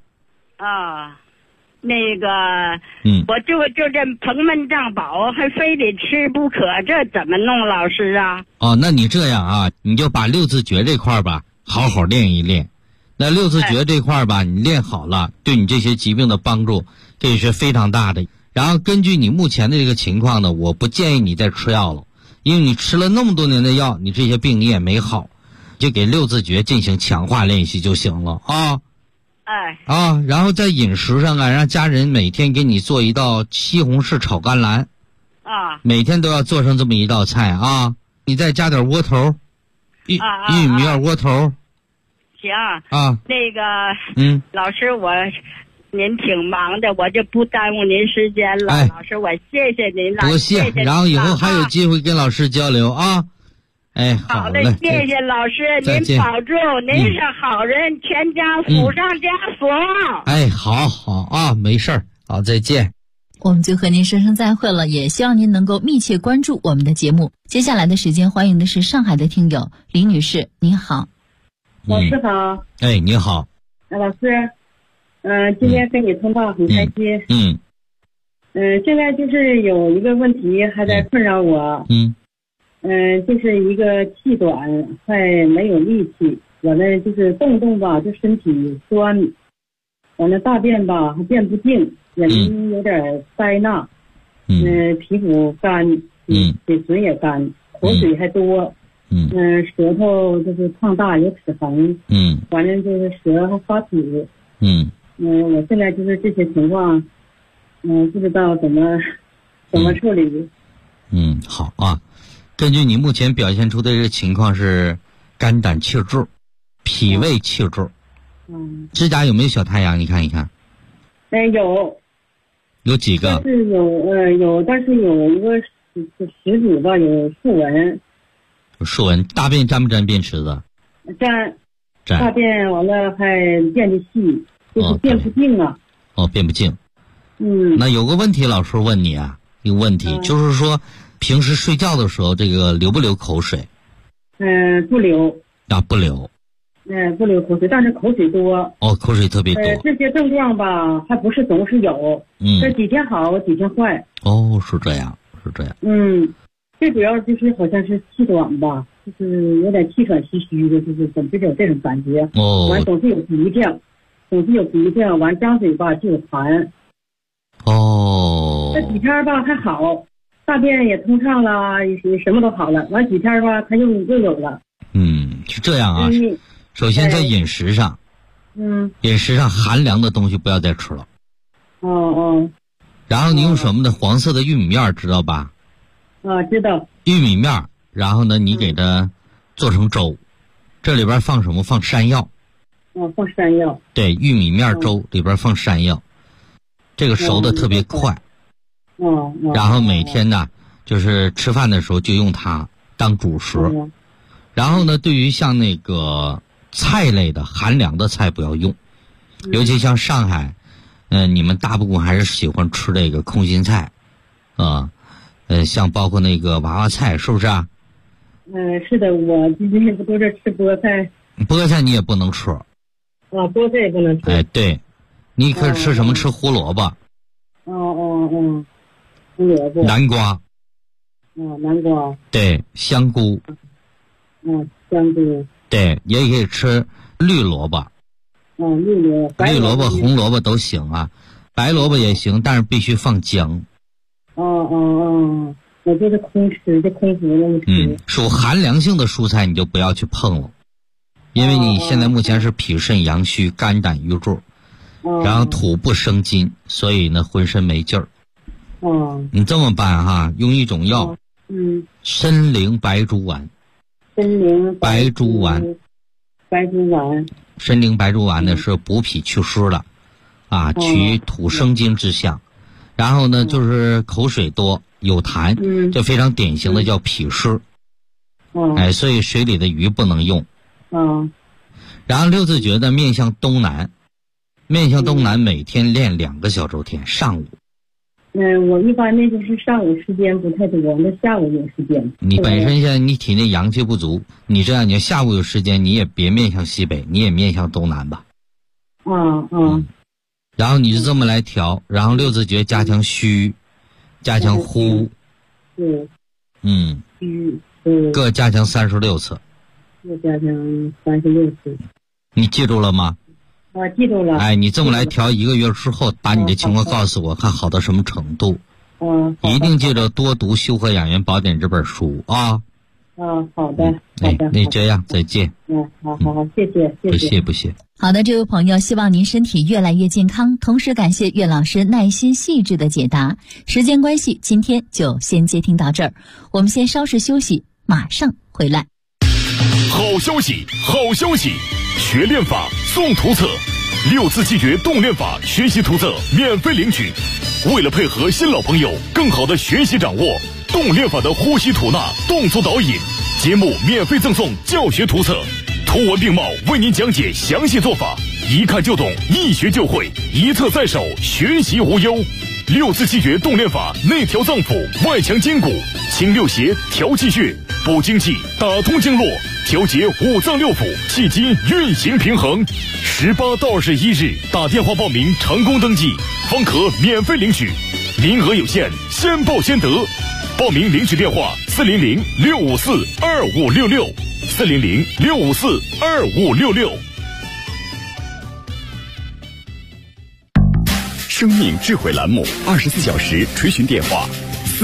那个，我就这膨闷胀饱，还非得吃不可，这怎么弄，老师啊？ 那你这样啊，你就把6字诀这块吧，好好练一练。那6字诀这块吧，你练好了，对你这些疾病的帮助，这也是非常大的。然后根据你目前的这个情况呢，我不建议你再吃药了，因为你吃了那么多年的药，你这些病你也没好，就给6字诀进行强化练习就行了啊。然后在饮食上啊，让家人每天给你做一道西红柿炒甘蓝每天都要做上这么一道菜啊。你再加点窝头，玉米面窝头。 行那个老师您挺忙的，我就不耽误您时间了。老师，我谢谢您了， 多谢。然后以后还有机会跟老师交流啊。好嘞，谢谢老师，您保重，您是好人，全家福上加福。 好啊，没事儿，好，再见。 我们就和您说声再会了，也希望您能够密切关注我们的节目。接下来的时间，欢迎的是上海的听友李女士，您好。 老师好。 你好。 老师，今天跟你通话很开心。现在就是有一个问题还在困扰我。就是一个气短，还没有力气，完了就是动吧，就身体酸，完了大便吧还便不净，眼睛有点塞纳，皮肤干，嘴唇也干，口水还多，舌头就是胖大有齿痕，完了就是舌还发紫，我现在就是这些情况，不知道怎么处理。 好啊。根据你目前表现出的这个情况是肝胆气滞，脾胃气滞。指甲有没有小太阳？你看一看。 有。 有几个？ 但是有，但是有一个食指吧，有竖纹。 有竖纹，大便沾不沾便池子？ 沾。大便完了还变得细，就是变不净啊。 变不净。那有个问题，老师问你啊。 一个问题，就是说平时睡觉的时候这个流不流口水？ 不流。 不流。 不流口水，但是口水多。 口水特别多。 这些症状吧，还不是总是有。这几天好，几天坏。 是这样。 最主要就是好像是气短吧，就是有点气喘吁吁的，就是总是有这种感觉。完总是有鼻涕，完张嘴吧就有痰。这几天吧还好，大便也通畅了，什么都好了。完几天吧，它又有了。 是这样啊。首先在饮食上，饮食上寒凉的东西不要再吃了。然后你用什么的？黄色的玉米面知道吧？ 知道。 玉米面，然后呢，你给它做成粥，这里边放什么？放山药。 放山药。 对，玉米面粥里边放山药，这个熟的特别快。然后每天呢，就是吃饭的时候就用它当主食。然后呢，对于像那个菜类的寒凉的菜不要用，尤其像上海，你们大部分还是喜欢吃这个空心菜，像包括那个娃娃菜，是不是啊？ 是的，我今天不都是吃菠菜。 菠菜你也不能吃。 菠菜也不能吃。 对，你可以吃什么？吃胡萝卜。 胡萝卜。 南瓜。 南瓜。 对，香菇。 香菇。 对，也可以吃绿萝卜。绿萝卜、红萝卜都行啊，白萝卜也行，但是必须放姜。 我就是空吃，就空腹那么吃。 属寒凉性的蔬菜你就不要去碰了，因为你现在目前是脾肾阳虚、肝胆郁注，然后土不生金，所以呢浑身没劲儿。你这么办哈，用一种药，参苓白术丸。参苓白术丸。参苓白术丸呢是补脾祛湿的，取土生金之象。然后呢，就是口水多有痰，这非常典型的叫脾湿。所以水里的鱼不能用。然后六字诀的面向东南，每天练2个小周天，上午。 我一般那就是上午时间不太多，那下午有时间。 你本身现在你体内阳气不足，你这样你下午有时间，你也别面向西北，你也面向东南吧。然后你就这么来调，然后六字诀加强虚，加强呼。各加强36次。 各加强36次。 你记住了吗？ 记住了。 你这么来调1个月之后，把你的情况告诉我，看好到什么程度。一定记着多读《修和养元宝典》这本书啊。 好的。 那这样，再见。 好，谢谢。 不谢。 好的，这位朋友，希望您身体越来越健康，同时感谢岳老师耐心细致的解答。时间关系，今天就先接听到这儿，我们先稍事休息，马上回来。 好消息，学练法送图册，6字气诀动练法学习图册免费领取。为了配合新老朋友更好的学习掌握动练法的呼吸吐纳动作导引，节目免费赠送教学图册，图文并茂为您讲解详细做法，一看就懂，一学就会，一册在手，学习无忧。6字气诀动练法内调脏腑，外强筋骨，清六邪，调气血，补精气，打通经络，调节五脏六腑，气机运行平衡。18到21日打电话报名成功登记，方可免费领取，名额有限，先报先得。报名领取电话400-654-2566，400-654-2566。 生命智慧栏目24小时垂询电话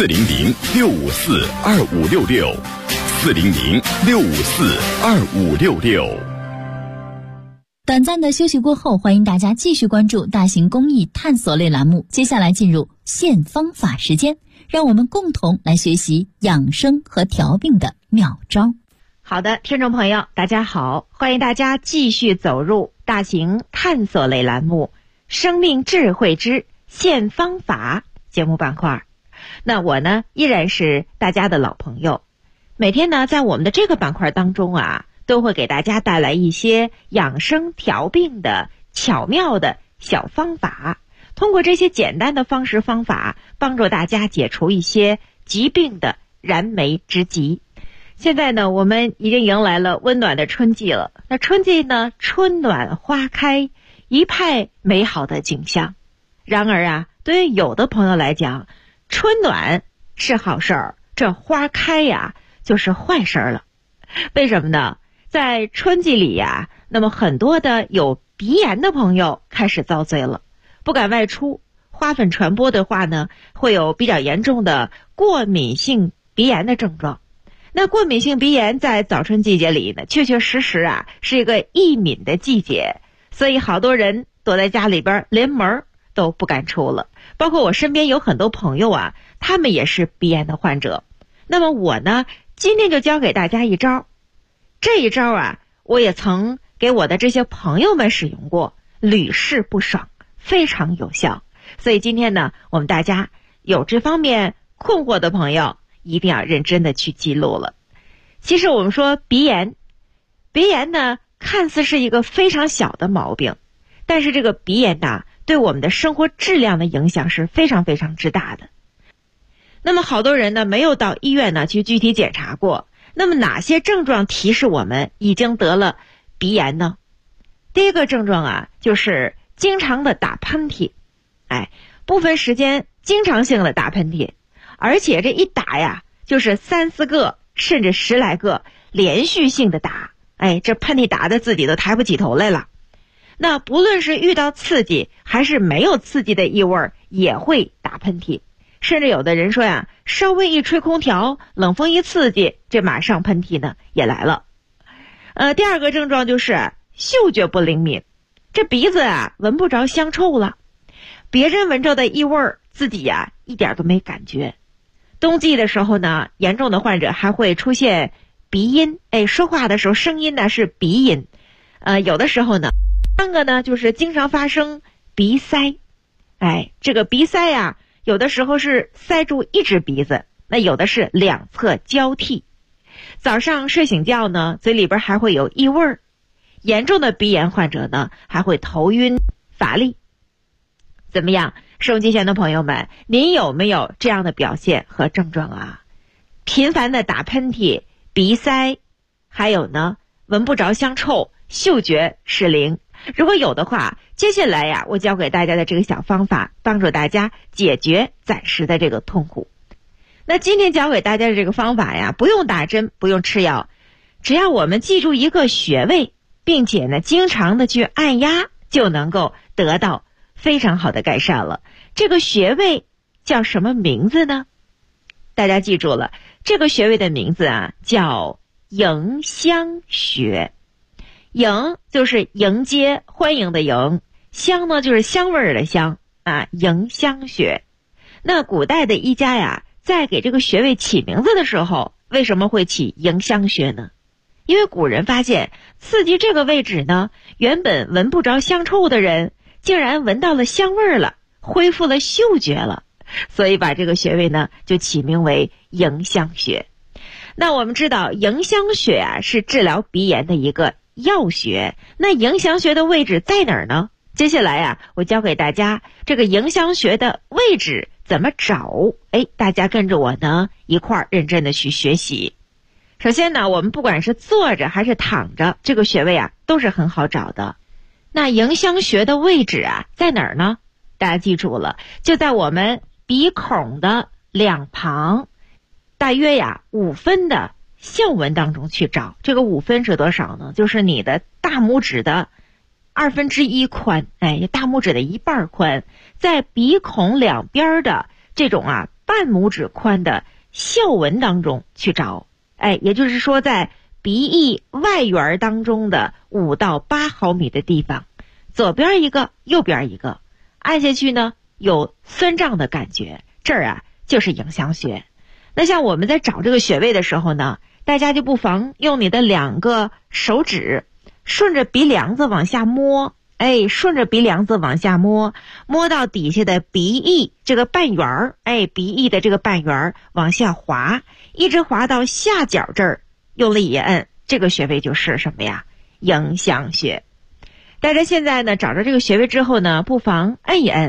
400-654-2566，400-654-2566。 短暂的休息过后，欢迎大家继续关注大型公益探索类栏目。接下来进入现方法时间，让我们共同来学习养生和调病的妙招。 好的，听众朋友大家好，欢迎大家继续走入大型探索类栏目生命智慧之现方法节目板块。那我呢依然是大家的老朋友，每天呢在我们的这个板块当中都会给大家带来一些养生调病的巧妙的小方法， 通过这些简单的方式方法，帮助大家解除一些疾病的燃眉之急。现在呢，我们已经迎来了温暖的春季了。那春季呢，春暖花开，一派美好的景象。然而啊，对于有的朋友来讲，春暖是好事儿，这花开呀就是坏事儿了。为什么呢？在春季里呀，那么很多的有鼻炎的朋友开始遭罪了，不敢外出。花粉传播的话呢，会有比较严重的过敏性鼻炎的症状。那过敏性鼻炎在早春季节里呢，确确实实啊是一个易敏的季节，所以好多人躲在家里边，连门都不敢出了。包括我身边有很多朋友啊，他们也是鼻炎的患者。那么我呢，今天就教给大家一招。这一招啊，我也曾给我的这些朋友们使用过，屡试不爽，非常有效。所以今天呢，我们大家有这方面困惑的朋友，一定要认真的去记录了。其实我们说鼻炎呢，看似是一个非常小的毛病，但是这个鼻炎呢，对我们的生活质量的影响是非常非常之大的。那么好多人呢，没有到医院呢去具体检查过。那么哪些症状提示我们已经得了鼻炎呢？第一个症状啊，就是经常的打喷嚏。不分时间经常性的打喷嚏，而且这一打呀，就是3、4个甚至10来个连续性的打。这喷嚏打得自己都抬不起头来了。那不论是遇到刺激还是没有刺激的异味，也会打喷嚏。甚至有的人说呀，稍微一吹空调，冷风一刺激，这马上喷嚏呢也来了。第二个症状就是嗅觉不灵敏，这鼻子啊闻不着香臭了，别人闻着的异味，自己呀一点都没感觉。冬季的时候呢，严重的患者还会出现鼻音，说话的时候声音呢是鼻音。有的时候呢，第三个呢就是经常发生鼻塞。这个鼻塞呀，有的时候是塞住一只鼻子，那有的是两侧交替。早上睡醒觉呢，嘴里边还会有异味。严重的鼻炎患者呢，还会头晕乏力。怎么样，收音机前的朋友们，您有没有这样的表现和症状啊？频繁的打喷嚏、鼻塞，还有呢，闻不着香臭，嗅觉失灵。如果有的话，接下来呀，我教给大家的这个小方法，帮助大家解决暂时的这个痛苦。那今天教给大家的这个方法呀，不用打针，不用吃药，只要我们记住一个穴位，并且呢，经常的去按压，就能够得到非常好的改善了。这个穴位叫什么名字呢？大家记住了，这个穴位的名字啊，叫迎香穴。迎就是迎接欢迎的迎，香呢就是香味儿的香啊，迎香穴。那古代的医家呀，在给这个穴位起名字的时候，为什么会起迎香穴呢？因为古人发现刺激这个位置呢，原本闻不着香臭的人竟然闻到了香味儿了，恢复了嗅觉了，所以把这个穴位呢就起名为迎香穴。那我们知道迎香穴啊是治疗鼻炎的一个药穴，那迎香穴的位置在哪儿呢？接下来啊，我教给大家这个迎香穴的位置怎么找。大家跟着我呢一块儿认真的去学习。首先呢，我们不管是坐着还是躺着，这个穴位啊都是很好找的。那迎香穴的位置啊在哪儿呢？大家记住了，就在我们鼻孔的两旁，大约呀5分的笑纹当中去找。这个5分是多少呢？就是你的大拇指的1/2宽，大拇指的1半宽，在鼻孔两边的这种半拇指宽的笑纹当中去找。也就是说在鼻翼外缘当中的5到8毫米的地方，左边一个，右边一个，按下去呢有酸胀的感觉，这儿啊就是迎香穴。那像我们在找这个穴位的时候呢，大家就不妨用你的2个手指顺着鼻梁子往下摸，顺着鼻梁子往下摸，摸到底下的鼻翼这个半圆，鼻翼的这个半圆往下滑，一直滑到下角这儿，用力一摁，这个穴位就是什么呀？迎香穴。大家现在呢找着这个穴位之后呢，不妨摁一摁，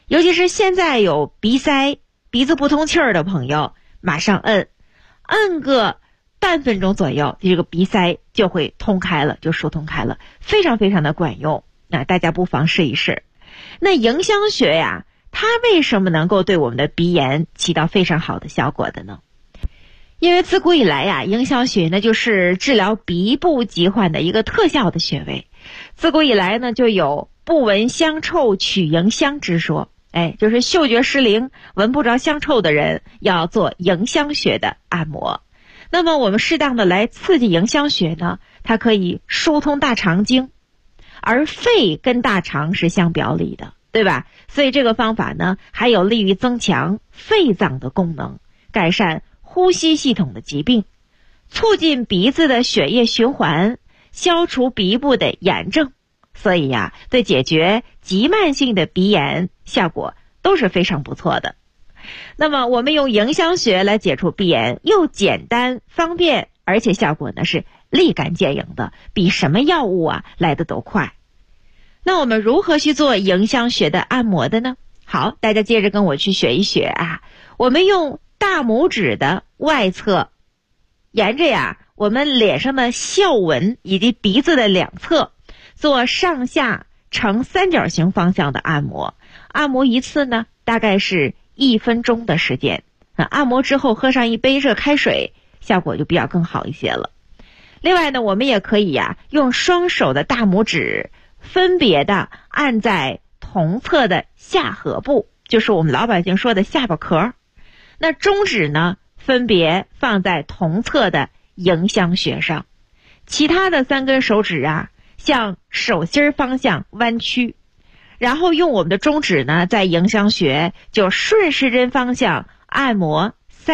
尤其是现在有鼻塞、鼻子不通气儿的朋友，马上摁个半分钟左右，这个鼻塞就会通开了，就疏通开了，非常非常的管用。那大家不妨试一试。那迎香穴呀，它为什么能够对我们的鼻炎起到非常好的效果的呢？因为自古以来呀，迎香穴呢就是治疗鼻部疾患的一个特效的穴位。自古以来呢，就有不闻香臭取迎香之说。就是嗅觉失灵、闻不着香臭的人要做迎香穴的按摩。那么我们适当的来刺激迎香穴呢，它可以疏通大肠经，而肺跟大肠是相表里的，对吧？所以这个方法呢，还有利于增强肺脏的功能，改善呼吸系统的疾病，促进鼻子的血液循环，消除鼻部的炎症。所以呀，对解决急慢性的鼻炎效果都是非常不错的。那么我们用迎香穴来解除鼻炎，又简单方便，而且效果呢是立竿见影的，比什么药物来得都快。那我们如何去做迎香穴的按摩的呢？好，大家接着跟我去学一学我们用大拇指的外侧，沿着我们脸上的笑纹以及鼻子的两侧，做上下呈三角形方向的按摩。按摩一次呢，大概是1分钟的时间。按摩之后喝上一杯热开水，效果就比较更好一些了。另外呢，我们也可以用双手的大拇指分别的按在同侧的下颌部，就是我们老百姓说的下巴壳。那中指呢，分别放在同侧的迎香穴上，其他的3根手指向手心方向弯曲，然后用我们的中指呢，在迎香穴就顺时针方向按摩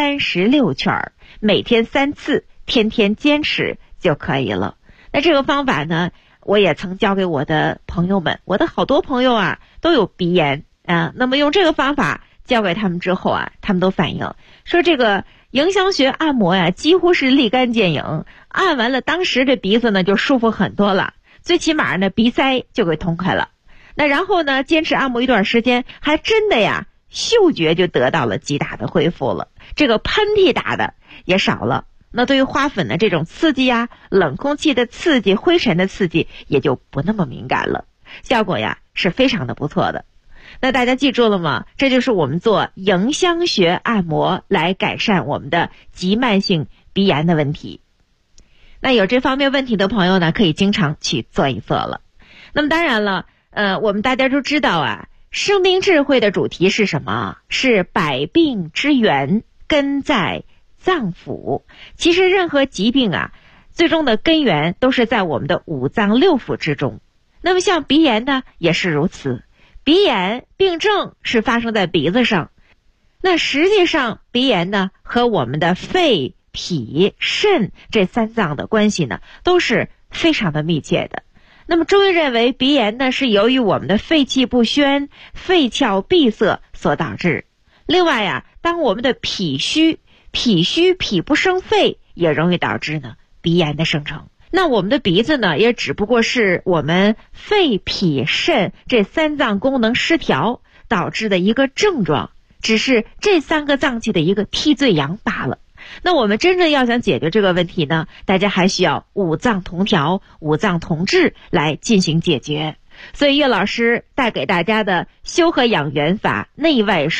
36圈，每天3次，天天坚持就可以了。那这个方法呢，我也曾教给我的朋友们，我的好多朋友都有鼻炎那么用这个方法教给他们之后他们都反映说，这个迎香穴按摩几乎是立竿见影，按完了当时这鼻子呢就舒服很多了，最起码呢鼻塞就给通开了。那然后呢，坚持按摩一段时间，还真的嗅觉就得到了极大的恢复了，这个喷嚏打的也少了。那对于花粉的这种刺激冷空气的刺激、灰尘的刺激也就不那么敏感了，效果是非常的不错的。那大家记住了吗？这就是我们做迎香穴按摩来改善我们的急慢性鼻炎的问题。那有这方面问题的朋友呢，可以经常去做一做了。那么当然了，我们大家都知道生命智慧的主题是什么？是百病之源，根在脏腑。其实任何疾病最终的根源都是在我们的5脏6腑之中。那么像鼻炎呢，也是如此。鼻炎病症是发生在鼻子上，那实际上鼻炎呢，和我们的肺、脾、肾这3脏的关系呢，都是非常的密切的。那么中医认为，鼻炎呢是由于我们的肺气不宣、肺窍闭塞所导致。另外当我们的脾虚、脾不生肺，也容易导致呢鼻炎的生成。那我们的鼻子呢，也只不过是我们肺、脾、肾这3脏功能失调导致的一个症状，只是这3个脏器的一个替罪羊罢了。那我们真正要想解决这个问题呢，大家还需要5脏同调、5脏同治来进行解决。所以岳老师带给大家的修和养元法内外